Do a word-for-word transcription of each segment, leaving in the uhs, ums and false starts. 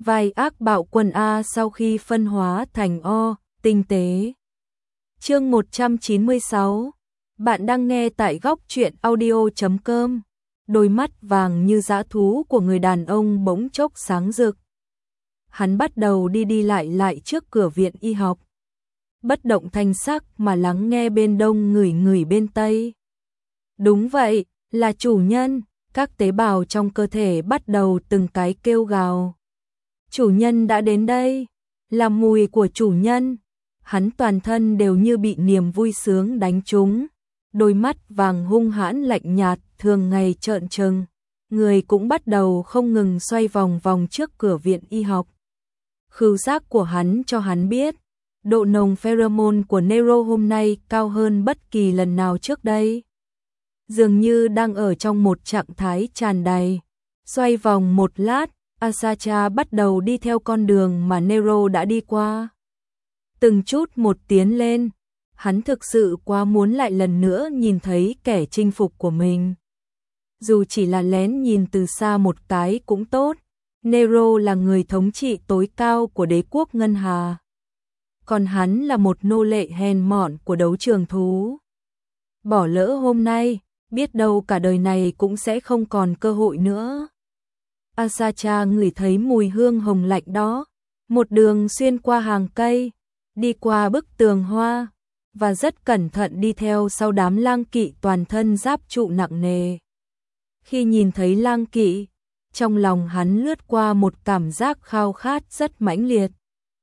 Vai ác bạo quân A sau khi phân hóa thành O, tinh tế. Chương một trăm chín mươi sáu. Bạn đang nghe tại góc truyện audio chấm com. Đôi mắt vàng như dã thú của người đàn ông bỗng chốc sáng rực. Hắn bắt đầu đi đi lại lại trước cửa viện y học. Bất động thanh sắc mà lắng nghe bên đông ngửi ngửi bên tây. Đúng vậy, là chủ nhân, các tế bào trong cơ thể bắt đầu từng cái kêu gào. Chủ nhân đã đến đây, là mùi của chủ nhân. Hắn toàn thân đều như bị niềm vui sướng đánh trúng. Đôi mắt vàng hung hãn lạnh nhạt thường ngày trợn trừng. Người cũng bắt đầu không ngừng xoay vòng vòng trước cửa viện y học. Khứu giác của hắn cho hắn biết, độ nồng pheromone của Nero hôm nay cao hơn bất kỳ lần nào trước đây. Dường như đang ở trong một trạng thái tràn đầy. Xoay vòng một lát, Asacha bắt đầu đi theo con đường mà Nero đã đi qua. Từng chút một tiến lên, hắn thực sự quá muốn lại lần nữa nhìn thấy kẻ chinh phục của mình. Dù chỉ là lén nhìn từ xa một cái cũng tốt, Nero là người thống trị tối cao của đế quốc Ngân Hà. Còn hắn là một nô lệ hèn mọn của đấu trường thú. Bỏ lỡ hôm nay, biết đâu cả đời này cũng sẽ không còn cơ hội nữa. Asacha ngửi thấy mùi hương hồng lạnh đó, một đường xuyên qua hàng cây, đi qua bức tường hoa, và rất cẩn thận đi theo sau đám lang kỵ toàn thân giáp trụ nặng nề. Khi nhìn thấy lang kỵ, trong lòng hắn lướt qua một cảm giác khao khát rất mãnh liệt.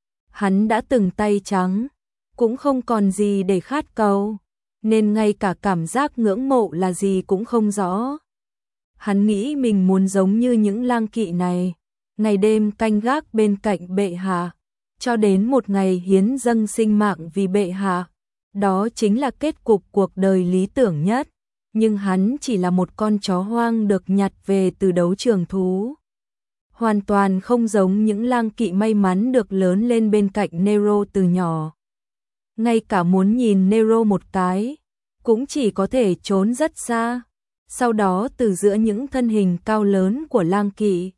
Hắn đã từng tay trắng, cũng không còn gì để khát cầu, nên ngay cả cảm giác ngưỡng mộ là gì cũng không rõ. Hắn nghĩ mình muốn giống như những lang kỵ này, ngày đêm canh gác bên cạnh bệ hạ, cho đến một ngày hiến dâng sinh mạng vì bệ hạ. Đó chính là kết cục cuộc đời lý tưởng nhất, nhưng hắn chỉ là một con chó hoang được nhặt về từ đấu trường thú. Hoàn toàn không giống những lang kỵ may mắn được lớn lên bên cạnh Nero từ nhỏ. Ngay cả muốn nhìn Nero một cái, cũng chỉ có thể trốn rất xa. Sau đó từ giữa những thân hình cao lớn của lang kỵ,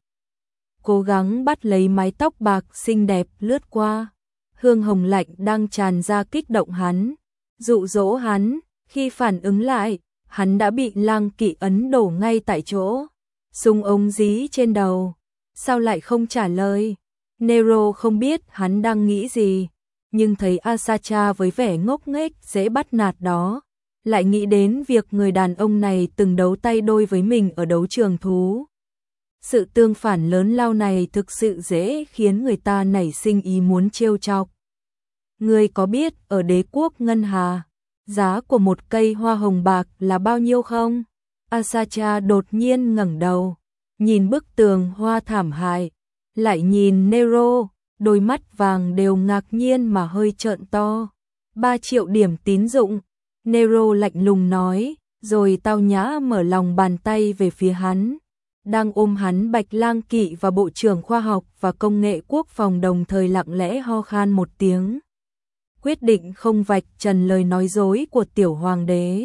cố gắng bắt lấy mái tóc bạc xinh đẹp lướt qua. Hương hồng lạnh đang tràn ra kích động hắn, dụ dỗ hắn. Khi phản ứng lại, hắn đã bị lang kỵ ấn đổ ngay tại chỗ. Súng ống dí trên đầu, sao lại không trả lời? Nero không biết hắn đang nghĩ gì, nhưng thấy Asacha với vẻ ngốc nghếch dễ bắt nạt đó, lại nghĩ đến việc người đàn ông này từng đấu tay đôi với mình ở đấu trường thú. Sự tương phản lớn lao này thực sự dễ khiến người ta nảy sinh ý muốn trêu chọc. Ngươi có biết ở đế quốc Ngân Hà, giá của một cây hoa hồng bạc là bao nhiêu không? Asacha đột nhiên ngẩng đầu, nhìn bức tường hoa thảm hại, lại nhìn Nero, đôi mắt vàng đều ngạc nhiên mà hơi trợn to. Ba triệu điểm tín dụng. Nero lạnh lùng nói, rồi tao nhã mở lòng bàn tay về phía hắn. Đang ôm hắn Bạch Lang Kỵ và Bộ trưởng Khoa học và Công nghệ Quốc phòng đồng thời lặng lẽ ho khan một tiếng. Quyết định không vạch trần lời nói dối của tiểu hoàng đế.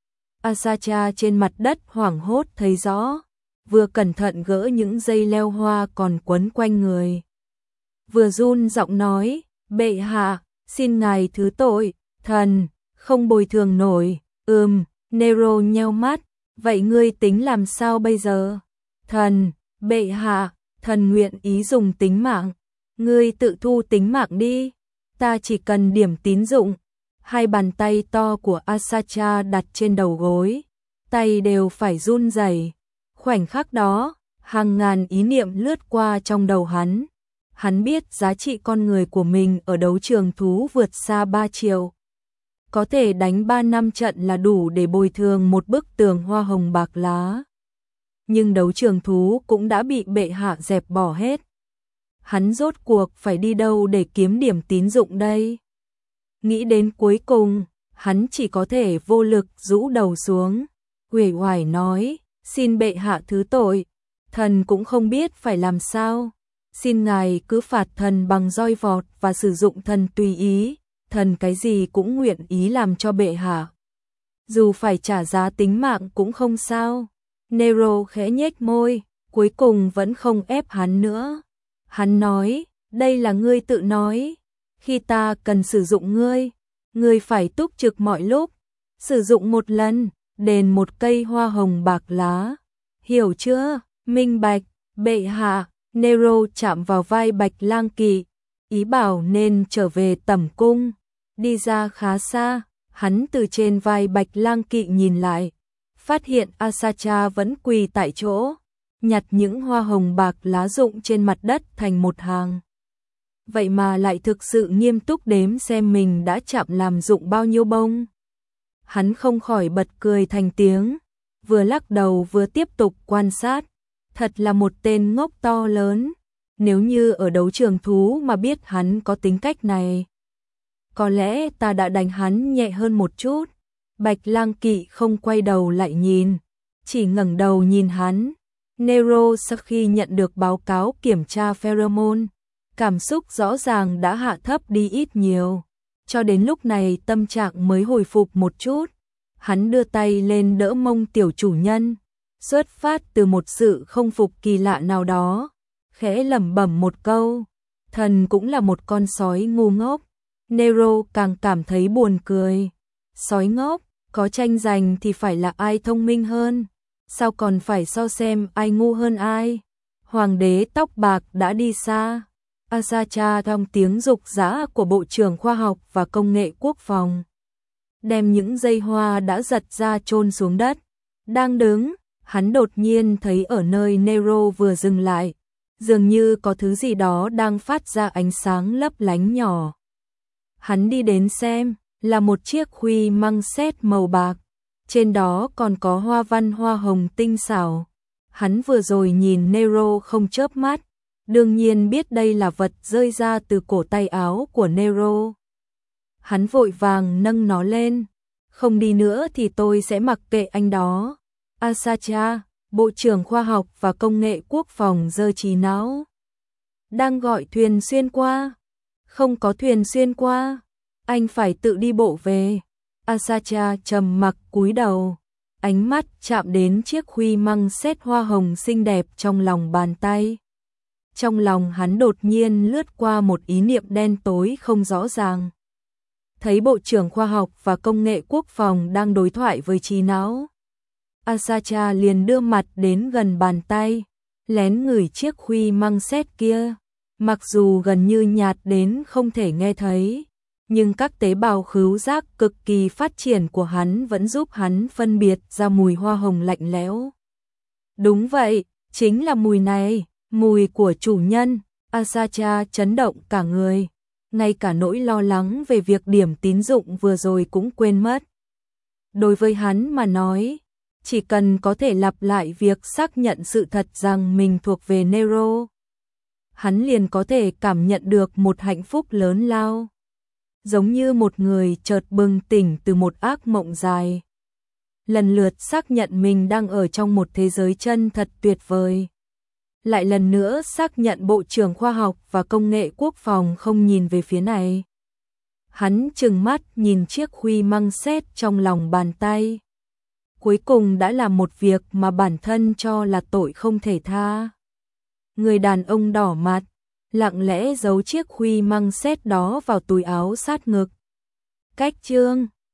Asacha trên mặt đất hoảng hốt thấy rõ, vừa cẩn thận gỡ những dây leo hoa còn quấn quanh người. Vừa run giọng nói, bệ hạ, xin ngài thứ tội, thần không bồi thường nổi. Ừm, Nero nheo mắt, vậy ngươi tính làm sao bây giờ? Thần, bệ hạ, thần nguyện ý dùng tính mạng. Ngươi tự thu tính mạng đi, ta chỉ cần điểm tín dụng. Hai bàn tay to của Asacha đặt trên đầu gối, tay đều phải run rẩy. Khoảnh khắc đó, hàng ngàn ý niệm lướt qua trong đầu hắn. Hắn biết giá trị con người của mình ở đấu trường thú vượt xa ba triệu. Có thể đánh ba năm trận là đủ để bồi thường một bức tường hoa hồng bạc lá. Nhưng đấu trường thú cũng đã bị bệ hạ dẹp bỏ hết. Hắn rốt cuộc phải đi đâu để kiếm điểm tín dụng đây? Nghĩ đến cuối cùng, hắn chỉ có thể vô lực rũ đầu xuống, uể oải nói, xin bệ hạ thứ tội, thần cũng không biết phải làm sao. Xin ngài cứ phạt thần bằng roi vọt và sử dụng thần tùy ý, thần cái gì cũng nguyện ý làm cho bệ hạ. Dù phải trả giá tính mạng cũng không sao. Nero khẽ nhếch môi, cuối cùng vẫn không ép hắn nữa. Hắn nói, đây là ngươi tự nói, khi ta cần sử dụng ngươi, ngươi phải túc trực mọi lúc, sử dụng một lần, đền một cây hoa hồng bạc lá. Hiểu chưa? Minh bạch, bệ hạ. Nero chạm vào vai Bạch Lang Kỵ, ý bảo nên trở về tẩm cung. Đi ra khá xa, hắn từ trên vai Bạch Lang Kỵ nhìn lại, phát hiện Asacha vẫn quỳ tại chỗ, nhặt những hoa hồng bạc lá rụng trên mặt đất thành một hàng. Vậy mà lại thực sự nghiêm túc đếm xem mình đã chạm làm rụng bao nhiêu bông. Hắn không khỏi bật cười thành tiếng, vừa lắc đầu vừa tiếp tục quan sát. Thật là một tên ngốc to lớn, nếu như ở đấu trường thú mà biết hắn có tính cách này, có lẽ ta đã đánh hắn nhẹ hơn một chút. Bạch Lang Kỵ không quay đầu lại nhìn, chỉ ngẩng đầu nhìn hắn. Nero sau khi nhận được báo cáo kiểm tra pheromone, cảm xúc rõ ràng đã hạ thấp đi ít nhiều, cho đến lúc này tâm trạng mới hồi phục một chút. Hắn đưa tay lên đỡ mông tiểu chủ nhân, xuất phát từ một sự không phục kỳ lạ nào đó, khẽ lẩm bẩm một câu, thần cũng là một con sói ngu ngốc. Nero càng cảm thấy buồn cười. Sói ngốc, có tranh giành thì phải là ai thông minh hơn, sao còn phải so xem ai ngu hơn ai. Hoàng đế tóc bạc đã đi xa. Asacha trong tiếng dục dã của Bộ trưởng Khoa học và Công nghệ Quốc phòng, đem những dây hoa đã giật ra chôn xuống đất. Đang đứng, hắn đột nhiên thấy ở nơi Nero vừa dừng lại, dường như có thứ gì đó đang phát ra ánh sáng lấp lánh nhỏ. Hắn đi đến xem, là một chiếc khuy măng sét màu bạc, trên đó còn có hoa văn hoa hồng tinh xảo. Hắn vừa rồi nhìn Nero không chớp mắt, đương nhiên biết đây là vật rơi ra từ cổ tay áo của Nero. Hắn vội vàng nâng nó lên, không đi nữa thì tôi sẽ mặc kệ anh đó. Asacha, Bộ trưởng Khoa học và Công nghệ Quốc phòng giơ trí não. Đang gọi thuyền xuyên qua. Không có thuyền xuyên qua, anh phải tự đi bộ về. Asacha trầm mặc cúi đầu, ánh mắt chạm đến chiếc khuy măng sét hoa hồng xinh đẹp trong lòng bàn tay. Trong lòng hắn đột nhiên lướt qua một ý niệm đen tối không rõ ràng. Thấy Bộ trưởng Khoa học và Công nghệ Quốc phòng đang đối thoại với trí não, Asacha liền đưa mặt đến gần bàn tay, lén ngửi chiếc khuy măng sét kia. Mặc dù gần như nhạt đến không thể nghe thấy, nhưng các tế bào khứu giác cực kỳ phát triển của hắn vẫn giúp hắn phân biệt ra mùi hoa hồng lạnh lẽo. Đúng vậy, chính là mùi này, mùi của chủ nhân. Asacha chấn động cả người, ngay cả nỗi lo lắng về việc điểm tín dụng vừa rồi cũng quên mất. Đối với hắn mà nói, chỉ cần có thể lặp lại việc xác nhận sự thật rằng mình thuộc về Nero, hắn liền có thể cảm nhận được một hạnh phúc lớn lao. Giống như một người chợt bừng tỉnh từ một ác mộng dài, lần lượt xác nhận mình đang ở trong một thế giới chân thật tuyệt vời. Lại lần nữa xác nhận Bộ trưởng Khoa học và Công nghệ Quốc phòng không nhìn về phía này. Hắn trừng mắt nhìn chiếc khuy măng sét trong lòng bàn tay. Cuối cùng đã làm một việc mà bản thân cho là tội không thể tha. Người đàn ông đỏ mặt, lặng lẽ giấu chiếc khuy măng sét đó vào túi áo sát ngực. Cách chương